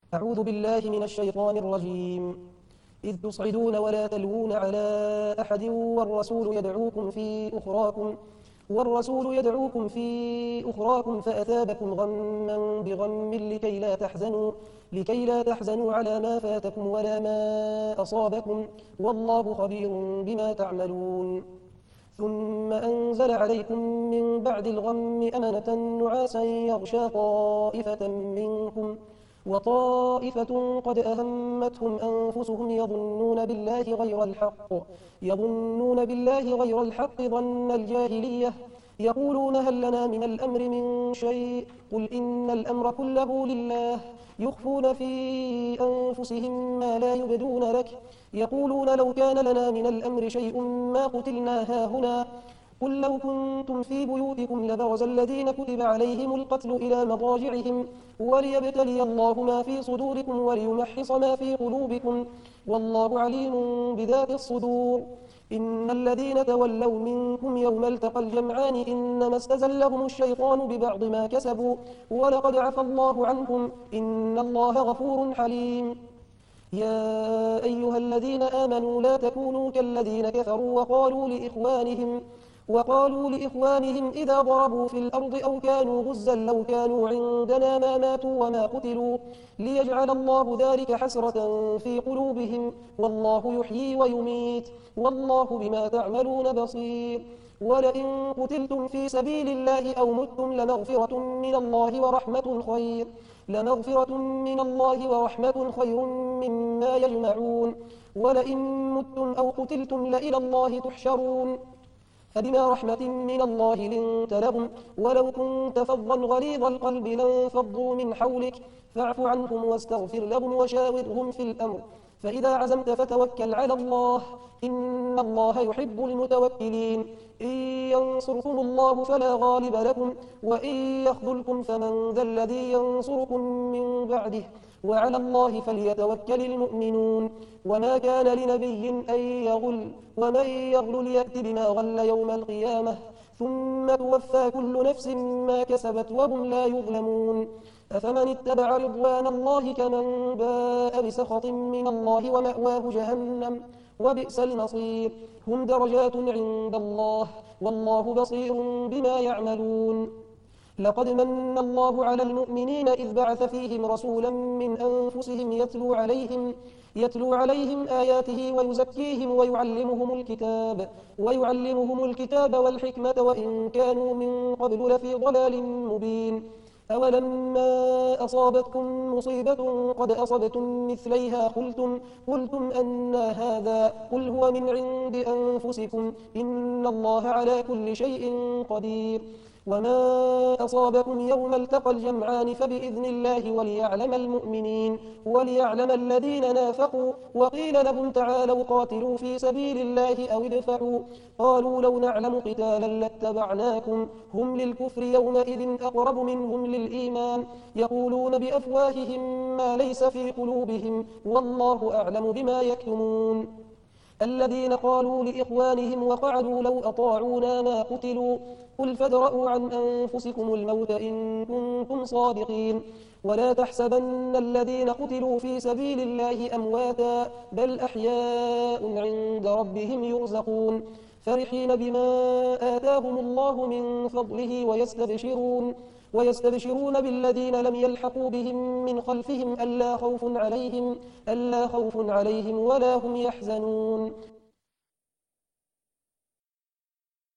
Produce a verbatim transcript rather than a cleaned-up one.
أعوذ بالله من الشيطان الرجيم. إذ تصعدون ولا تلوون على أحد والرسول يدعوكم في أخراكم والرسول يدعوكم في أخراكم فأثابكم غما بغم لكي لا تحزنوا لكي لا تحزنوا على ما فاتكم ولا ما أصابكم والله خبير بما تعملون. ثم أنزل عليكم من بعد الغم أمنة نعاسا يغشى طائفة منكم وطائفة قد أهمتهم أنفسهم يظنون بالله غير الحق يظنون بالله غير الحق ظن الجاهلية يقولون هل لنا من الأمر من شيء قل إن الأمر كله لله يخفون في أنفسهم ما لا يبدون لك يقولون لو كان لنا من الأمر شيء ما قتلنا هاهنا قل لو كنتم في بيوتكم لبرز الذين كتب عليهم القتل إلى مضاجعهم وليبتلي الله ما في صدوركم وليمحص ما في قلوبكم والله عليم بذات الصدور. إن الذين تولوا منكم يوم التقى الجمعان إنما استزلهم الشيطان ببعض ما كسبوا ولقد عفى الله عنهم إن الله غفور حليم. يا أيها الذين آمنوا لا تكونوا كالذين كفروا وقالوا لإخوانهم وقالوا لإخوانهم إذا ضربوا في الأرض أو كانوا غزا لو كانوا عندنا ما ماتوا وما قتلوا ليجعل الله ذلك حسرة في قلوبهم والله يحيي ويميت والله بما تعملون بصير. ولئن قتلتم في سبيل الله أو متم لمغفرة من الله ورحمة خير لمغفرة من الله ورحمة خير مما يجمعون. ولئن متم أو قتلتم لإلى الله تحشرون. فبما رحمة من الله لنت لهم ولو كنت فظا غليظ القلب لانفضوا من حولك فاعف عنهم واستغفر لهم وشاورهم في الأمر فإذا عزمت فتوكل على الله إن الله يحب المتوكلين. إن ينصركم الله فلا غالب لكم وإن يخذلكم فمن ذا الذي ينصركم من بعده وعلى الله فليتوكل المؤمنون. وما كان لنبي أن يغل ومن يغل يأت بما غل يوم القيامة ثم توفى كل نفس ما كسبت وهم لا يظلمون. أفمن اتبع رضوان الله كمن باء بسخط من الله ومأواه جهنم وبئس المصير. هم درجات عند الله والله بصير بما يعملون. لقد من الله على المؤمنين إذ بعث فيهم رسولا من أنفسهم يتلو عليهم يتلو عليهم آياته ويزكيهم ويعلمهم الكتاب ويعلمهم الكتاب والحكمة وإن كانوا من قبل لفي ضلال مبين. أولما أصابتكم مصيبة قد أصبتم مثليها قلتم قلتم أن هذا قل هو من عند أنفسكم إن الله على كل شيء قدير. وما أصابكم يوم التقى الجمعان فبإذن الله وليعلم المؤمنين وليعلم الذين نافقوا وقيل لهم تعالوا قاتلوا في سبيل الله أو ادفعوا قالوا لو نعلم قتالا لاتبعناكم هم للكفر يومئذ أقرب منهم للإيمان يقولون بأفواههم ما ليس في قلوبهم والله أعلم بما يكتمون. الذين قالوا لإخوانهم وقعدوا لو أطاعونا ما قتلوا قل فادرءوا عن أنفسكم الموت إن كنتم صادقين ولا تحسبن الذين قتلوا في سبيل الله أمواتا بل أحياء عند ربهم يرزقون فرحين بما آتاهم الله من فضله ويستبشرون ويستبشرون بالذين لم يلحقوا بهم من خلفهم ألا خوف عليهم ألا خوف عليهم ولا هم يحزنون.